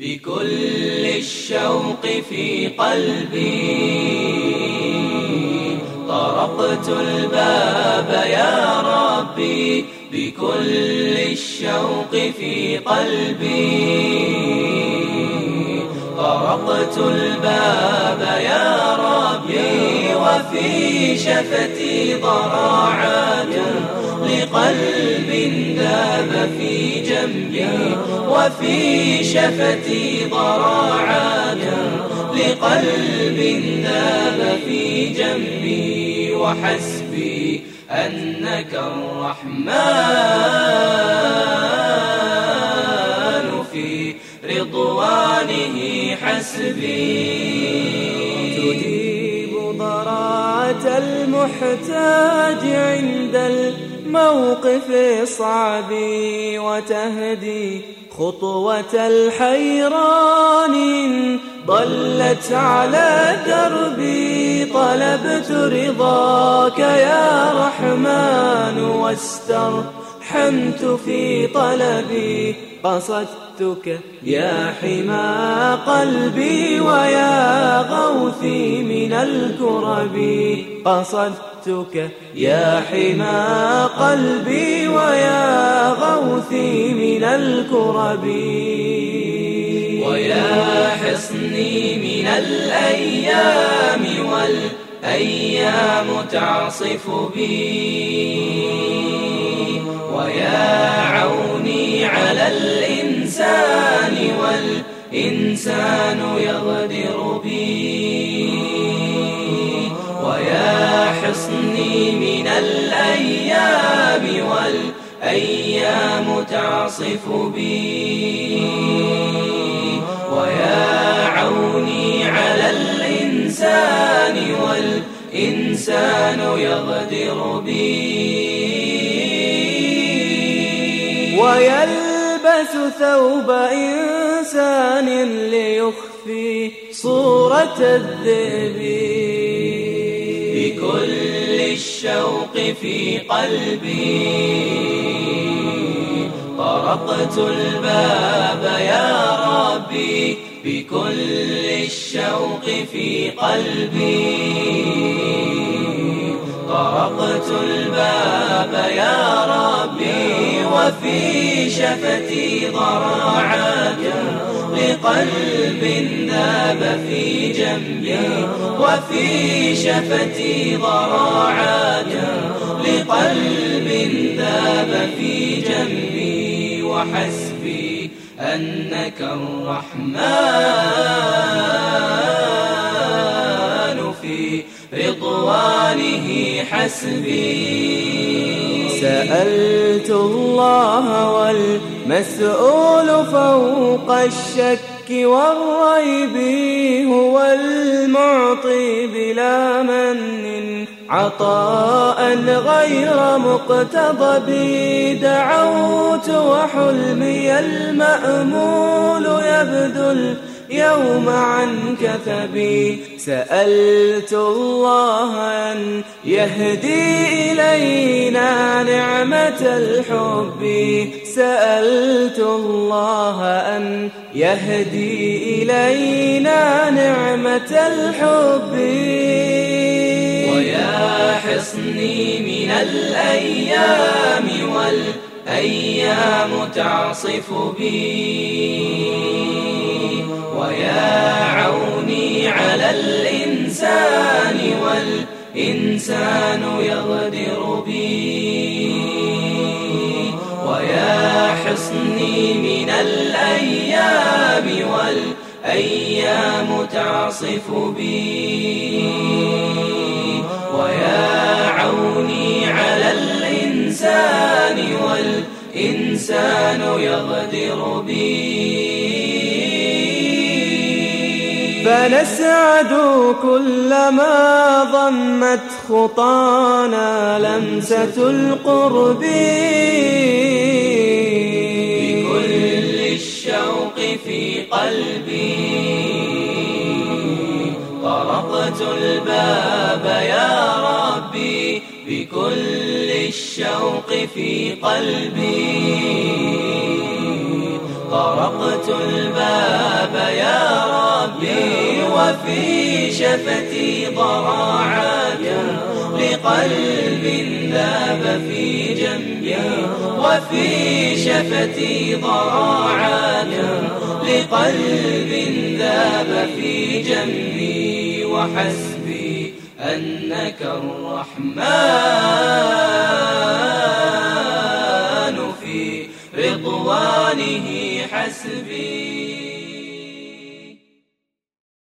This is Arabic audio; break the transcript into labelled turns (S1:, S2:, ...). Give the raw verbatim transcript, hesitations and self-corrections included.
S1: بكل الشوق في قلبي طرقت الباب يا ربي، بكل الشوق في قلبي طرقت الباب يا ربي، وفي شفتي ضراعات لقلب ذاب في جنبي، وفي شفتي ضراعات لقلب ذاب في جنبي، وحسبي أنك الرحمن في رضوانه حسبي.
S2: تجيب ضراعة المحتاج عند الموقف الصعب، وتهدي خطوة الحيران إن ضلت على دربي. طلبت رضاك يا رحمن واسترحمت في طلبي، قصدتك يا حمى قلبي ويا غوثي من الكرب، قصدتك يا حمى قلبي ويا غوثي من الكرب،
S1: ويا حصني من الأيام والأيام تعصف بي، ويا عوني على الإنسان والإنسان يغدر بي، ويا حصني من الأيام والأيام تعصف بي، ويا عوني على الإنسان والإنسان يغدر بي.
S2: ويلبس ثوب إنسان ليخفي صورة الذئب،
S1: بكل الشوق في قلبي طرقت الباب يا ربي، بكل الشوق في قلبي طرقت الباب يا ربي، وفي شفتي ضراعات لقلب ذاب في جنبي، وفي شفتي ضراعات لقلب ذاب في جنبي، وحسبي أنك الرحمن في رضوانه حسبي.
S2: سألت الله والمسؤول فوق الشك والريب، هو المعطي بلا من عطاء غير مقتضب. دعوت وحلمي المأمول يبذل يوم عن كثبي، سألت الله أن يهدي إلينا نعمة الحب، سألت الله أن يهدي إلينا نعمة الحب.
S1: ويا حصني من الأيام والأيام تعصف بي، ويا عوني على الإنسان والإنسان يغدر بي، ويا حصني من الأيام والأيام تعصف بي، ويا عوني على الإنسان والإنسان يغدر بي.
S2: فنسعد كلما ضمت خطانا لمسة القرب،
S1: بكل الشوق في قلبي طرقت الباب يا ربي، بكل الشوق في قلبي طرقت الباب يا ربي وفي شفتي ضراعات لقلب ذاب في جنبي، وفي شفتي ضراعات لقلب ذاب في جنبي، وحسبي أنك الرحمن في رضوانه حسبي.